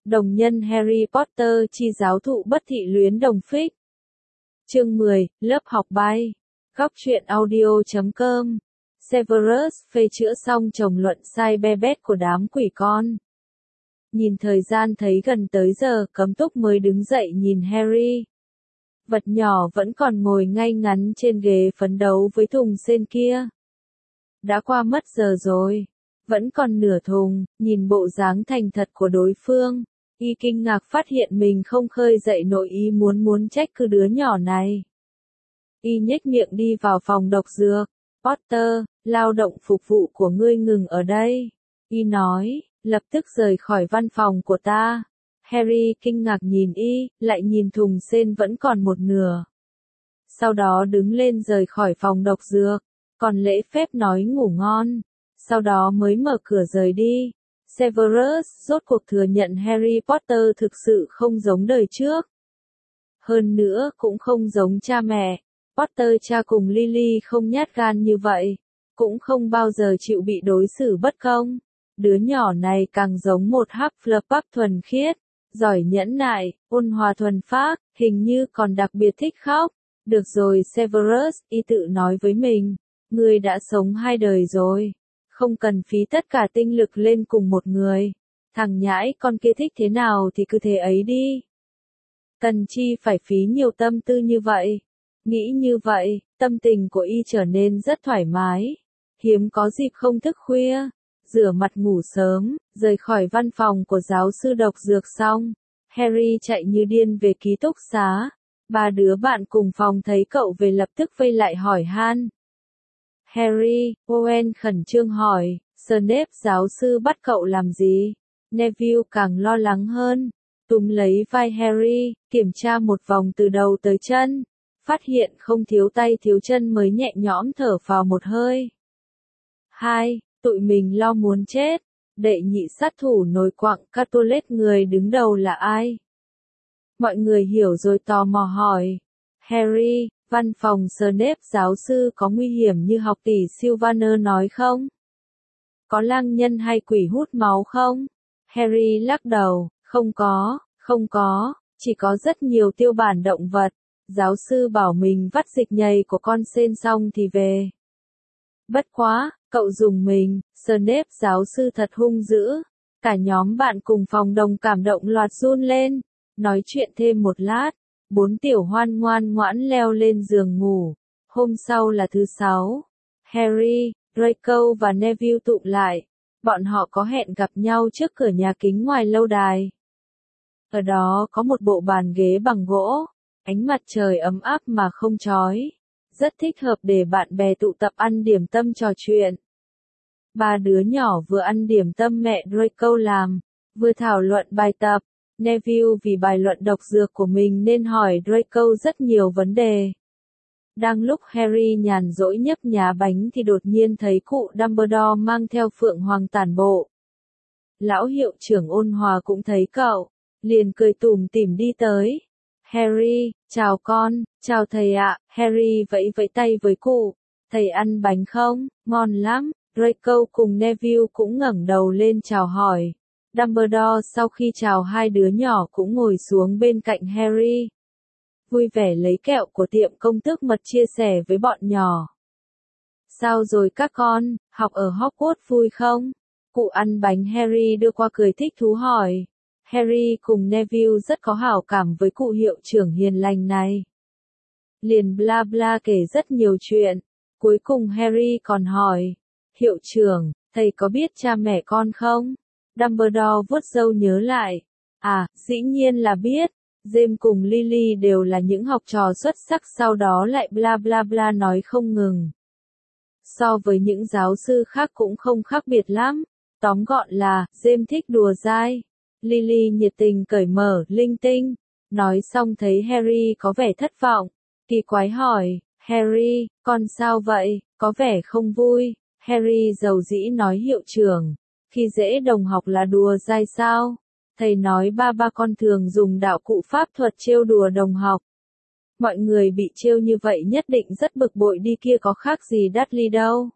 Đồng nhân Harry Potter chi giáo thụ bất thị luyến đồng phích. Chương 10, lớp học bay. Góc truyện audio.com. Severus phê chữa xong chồng luận sai be bét của đám quỷ con. Nhìn thời gian thấy gần tới giờ cấm túc mới đứng dậy nhìn Harry. Vật nhỏ vẫn còn ngồi ngay ngắn trên ghế phấn đấu với thùng sên kia. Đã qua mất giờ rồi. Vẫn còn nửa thùng, nhìn bộ dáng thành thật của đối phương. Y kinh ngạc phát hiện mình không khơi dậy nổi ý muốn trách cứ đứa nhỏ này. Y nhếch miệng đi vào phòng độc dược. Potter, lao động phục vụ của ngươi ngừng ở đây. Y nói, lập tức rời khỏi văn phòng của ta. Harry kinh ngạc nhìn Y, lại nhìn thùng sên vẫn còn một nửa. Sau đó đứng lên rời khỏi phòng độc dược, còn lễ phép nói ngủ ngon. Sau đó mới mở cửa rời đi. Severus rốt cuộc thừa nhận Harry Potter thực sự không giống đời trước. Hơn nữa cũng không giống cha mẹ. Potter cha cùng Lily không nhát gan như vậy, cũng không bao giờ chịu bị đối xử bất công. Đứa nhỏ này càng giống một Hufflepuff thuần khiết, giỏi nhẫn nại, ôn hòa thuần phác, hình như còn đặc biệt thích khóc. Được rồi Severus, Y tự nói với mình, ngươi đã sống 2 đời rồi. Không cần phí tất cả tinh lực lên cùng một người. Thằng nhãi con kia thích thế nào thì cứ thế ấy đi. Cần chi phải phí nhiều tâm tư như vậy. Nghĩ như vậy, tâm tình của Y trở nên rất thoải mái. Hiếm có dịp không thức khuya. Rửa mặt ngủ sớm, rời khỏi văn phòng của giáo sư độc dược xong. Harry chạy như điên về ký túc xá. 3 đứa bạn cùng phòng thấy cậu về lập tức vây lại hỏi han. Harry, Owen khẩn trương hỏi, Snape giáo sư bắt cậu làm gì? Neville càng lo lắng hơn, túm lấy vai Harry, kiểm tra một vòng từ đầu tới chân, phát hiện không thiếu tay thiếu chân mới nhẹ nhõm thở vào một hơi. 2. Tụi mình lo muốn chết, đệ nhị sát thủ nổi quặng Capulet người đứng đầu là ai? Mọi người hiểu rồi tò mò hỏi. Harry, văn phòng Snape giáo sư có nguy hiểm như học tỷ Sylvaner nói không? Có lang nhân hay quỷ hút máu không? Harry lắc đầu, không có, chỉ có rất nhiều tiêu bản động vật. Giáo sư bảo mình vắt dịch nhầy của con sên xong thì về. Bất quá, cậu dùng mình, Snape giáo sư thật hung dữ. Cả nhóm bạn cùng phòng đồng cảm động loạt run lên. Nói chuyện thêm một lát. 4 tiểu hoan ngoan ngoãn leo lên giường ngủ. Hôm sau là thứ 6. Harry, Draco và Neville tụ lại. Bọn họ có hẹn gặp nhau trước cửa nhà kính ngoài lâu đài. Ở đó có một bộ bàn ghế bằng gỗ. Ánh mặt trời ấm áp mà không chói. Rất thích hợp để bạn bè tụ tập ăn điểm tâm trò chuyện. 3 đứa nhỏ vừa ăn điểm tâm mẹ Draco làm, vừa thảo luận bài tập. Neville vì bài luận độc dược của mình nên hỏi Draco rất nhiều vấn đề. Đang lúc Harry nhàn rỗi nhấp nhá bánh thì đột nhiên thấy cụ Dumbledore mang theo Phượng Hoàng tản bộ. Lão hiệu trưởng ôn hòa cũng thấy cậu, liền cười tủm tỉm đi tới. Harry, chào con, chào thầy ạ. Harry vẫy vẫy tay với cụ. Thầy ăn bánh không? Ngon lắm. Draco cùng Neville cũng ngẩng đầu lên chào hỏi. Dumbledore sau khi chào hai đứa nhỏ cũng ngồi xuống bên cạnh Harry. Vui vẻ lấy kẹo của tiệm công tước mật chia sẻ với bọn nhỏ. Sao rồi các con, học ở Hogwarts vui không? Cụ ăn bánh Harry đưa qua cười thích thú hỏi. Harry cùng Neville rất có hảo cảm với cụ hiệu trưởng hiền lành này. Liền bla bla kể rất nhiều chuyện. Cuối cùng Harry còn hỏi. Hiệu trưởng, thầy có biết cha mẹ con không? Dumbledore vuốt râu nhớ lại. À, dĩ nhiên là biết. James cùng Lily đều là những học trò xuất sắc, sau đó lại bla bla bla nói không ngừng. So với những giáo sư khác cũng không khác biệt lắm. Tóm gọn là, James thích đùa dai. Lily nhiệt tình cởi mở, linh tinh. Nói xong thấy Harry có vẻ thất vọng. Kỳ quái hỏi, Harry, con sao vậy, có vẻ không vui. Harry dầu dĩ nói hiệu trưởng. Khi dễ đồng học là đùa dai sao? Thầy nói ba con thường dùng đạo cụ pháp thuật trêu đùa đồng học. Mọi người bị trêu như vậy nhất định rất bực bội đi, kia có khác gì Dudley đâu.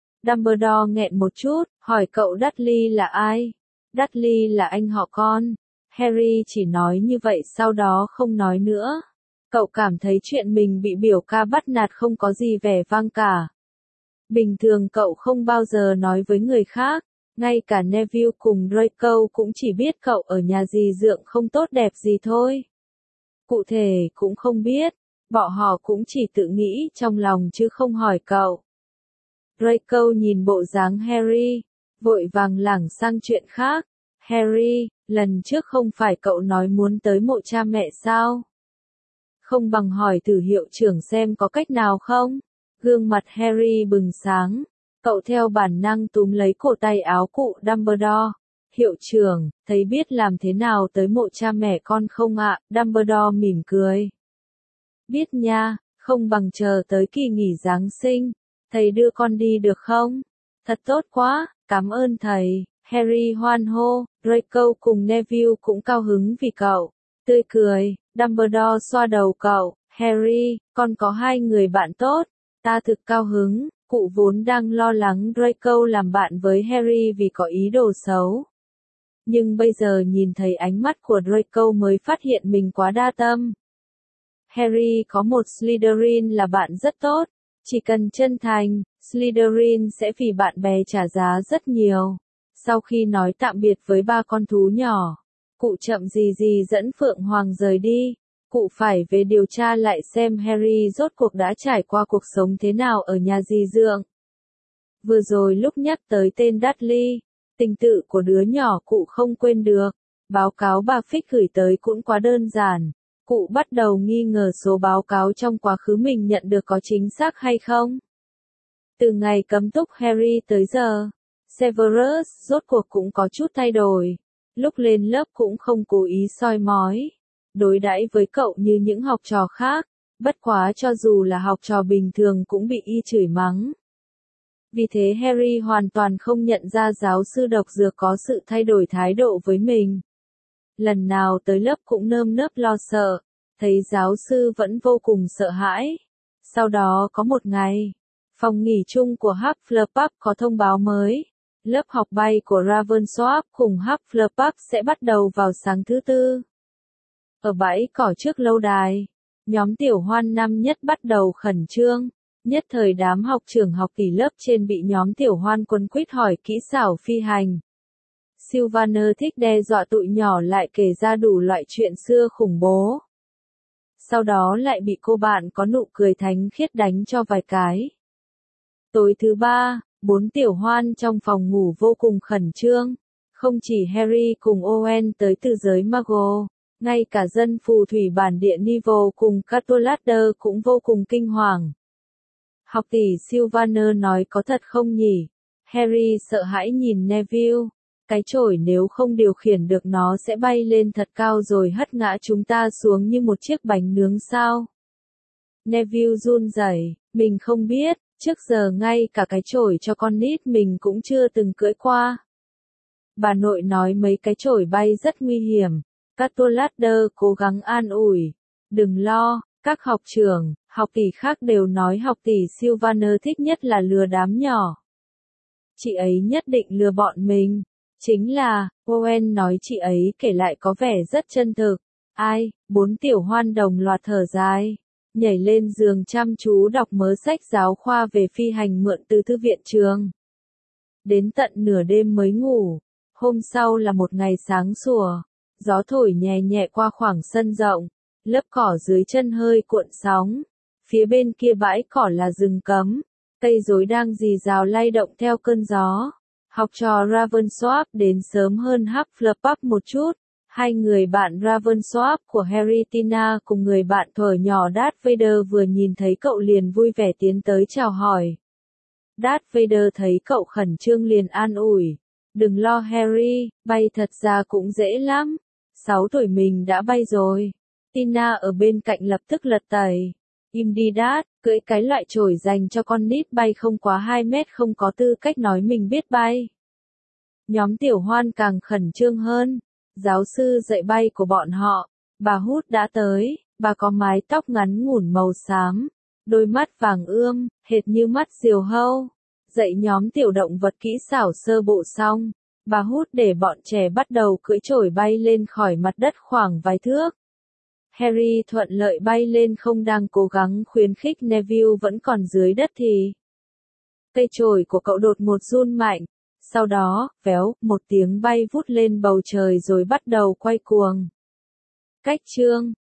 Dumbledore nghẹn một chút, hỏi cậu Dudley là ai? Dudley là anh họ con. Harry chỉ nói như vậy sau đó không nói nữa. Cậu cảm thấy chuyện mình bị biểu ca bắt nạt không có gì vẻ vang cả. Bình thường cậu không bao giờ nói với người khác, ngay cả Neville cùng Draco cũng chỉ biết cậu ở nhà dì dượng không tốt đẹp gì thôi. Cụ thể cũng không biết, bọn họ cũng chỉ tự nghĩ trong lòng chứ không hỏi cậu. Draco nhìn bộ dáng Harry, vội vàng lảng sang chuyện khác. Harry, lần trước không phải cậu nói muốn tới mộ cha mẹ sao? Không bằng hỏi thử hiệu trưởng xem có cách nào không? Gương mặt Harry bừng sáng, cậu theo bản năng túm lấy cổ tay áo cụ Dumbledore. Hiệu trưởng, thầy biết làm thế nào tới mộ cha mẹ con không ạ? Dumbledore mỉm cười. Biết nha, không bằng chờ tới kỳ nghỉ Giáng sinh, thầy đưa con đi được không? Thật tốt quá, cảm ơn thầy. Harry hoan hô, Draco cùng Neville cũng cao hứng vì cậu. Tươi cười, Dumbledore xoa đầu cậu. Harry, con có hai người bạn tốt. Ta thực cao hứng. Cụ vốn đang lo lắng Draco làm bạn với Harry vì có ý đồ xấu. Nhưng bây giờ nhìn thấy ánh mắt của Draco mới phát hiện mình quá đa tâm. Harry có một Slytherin là bạn rất tốt. Chỉ cần chân thành, Slytherin sẽ vì bạn bè trả giá rất nhiều. Sau khi nói tạm biệt với ba con thú nhỏ, cụ chậm gì gì dẫn Phượng Hoàng rời đi. Cụ phải về điều tra lại xem Harry rốt cuộc đã trải qua cuộc sống thế nào ở nhà dì dượng. Vừa rồi lúc nhắc tới tên Dudley, tình tự của đứa nhỏ cụ không quên được. Báo cáo bà Fitch gửi tới cũng quá đơn giản. Cụ bắt đầu nghi ngờ số báo cáo trong quá khứ mình nhận được có chính xác hay không. Từ ngày cấm túc Harry tới giờ, Severus rốt cuộc cũng có chút thay đổi. Lúc lên lớp cũng không cố ý soi mói, đối đãi với cậu như những học trò khác, bất quá cho dù là học trò bình thường cũng bị y chửi mắng. Vì thế Harry hoàn toàn không nhận ra giáo sư độc dược có sự thay đổi thái độ với mình. Lần nào tới lớp cũng nơm nớp lo sợ, thấy giáo sư vẫn vô cùng sợ hãi. Sau đó có một ngày, phòng nghỉ chung của Hufflepuff có thông báo mới. Lớp học bay của Ravensworth cùng Hufflepuff sẽ bắt đầu vào sáng thứ Tư. Ở bãi cỏ trước lâu đài, nhóm tiểu hoan năm nhất bắt đầu khẩn trương. Nhất thời đám học trưởng học tỷ lớp trên bị nhóm tiểu hoan quấn quýt hỏi kỹ xảo phi hành. Sylvaner thích đe dọa tụi nhỏ lại kể ra đủ loại chuyện xưa khủng bố. Sau đó lại bị cô bạn có nụ cười thánh khiết đánh cho vài cái. Tối thứ ba, 4 tiểu hoan trong phòng ngủ vô cùng khẩn trương. Không chỉ Harry cùng Owen tới từ giới Muggle, ngay cả dân phù thủy bản địa Neville cùng Catolader cũng vô cùng kinh hoàng. Học tỷ Sylvaner nói có thật không nhỉ? Harry sợ hãi nhìn Neville. Cái chổi nếu không điều khiển được nó sẽ bay lên thật cao rồi hất ngã chúng ta xuống như một chiếc bánh nướng sao? Neville run rẩy, mình không biết, trước giờ ngay cả cái chổi cho con nít mình cũng chưa từng cưỡi qua. Bà nội nói mấy cái chổi bay rất nguy hiểm. Catolader cố gắng an ủi. Đừng lo, các học trưởng, học tỷ khác đều nói học tỷ Sylvaner thích nhất là lừa đám nhỏ. Chị ấy nhất định lừa bọn mình. Chính là, Owen nói chị ấy kể lại có vẻ rất chân thực. Ai, 4 tiểu hoan đồng loạt thở dài, nhảy lên giường chăm chú đọc mớ sách giáo khoa về phi hành mượn từ thư viện trường. Đến tận nửa đêm mới ngủ. Hôm sau là một ngày sáng sủa, gió thổi nhẹ nhẹ qua khoảng sân rộng, lớp cỏ dưới chân hơi cuộn sóng. Phía bên kia bãi cỏ là rừng cấm, cây rối đang rì rào lay động theo cơn gió. Học trò Ravensworth đến sớm hơn Hufflepuff một chút. Hai người bạn Ravensworth của Harry Tina cùng người bạn thuở nhỏ Darth Vader vừa nhìn thấy cậu liền vui vẻ tiến tới chào hỏi. Darth Vader thấy cậu khẩn trương liền an ủi. Đừng lo Harry, bay thật ra cũng dễ lắm. 6 tuổi mình đã bay rồi. Tina ở bên cạnh lập tức lật tẩy. Im đi Darth, cưỡi cái loại chổi dành cho con nít bay không quá 2 mét không có tư cách nói mình biết bay. Nhóm tiểu hoan càng khẩn trương hơn. Giáo sư dạy bay của bọn họ, bà Hút đã tới, bà có mái tóc ngắn ngủn màu xám, đôi mắt vàng ươm, hệt như mắt diều hâu. Dạy nhóm tiểu động vật kỹ xảo sơ bộ xong, Bà hút để bọn trẻ bắt đầu cưỡi chổi bay lên khỏi mặt đất khoảng vài thước. Harry thuận lợi bay lên không đang cố gắng khuyến khích Neville vẫn còn dưới đất thì cây chổi của cậu đột ngột run mạnh. Sau đó, véo, một tiếng bay vút lên bầu trời rồi bắt đầu quay cuồng. Cách chương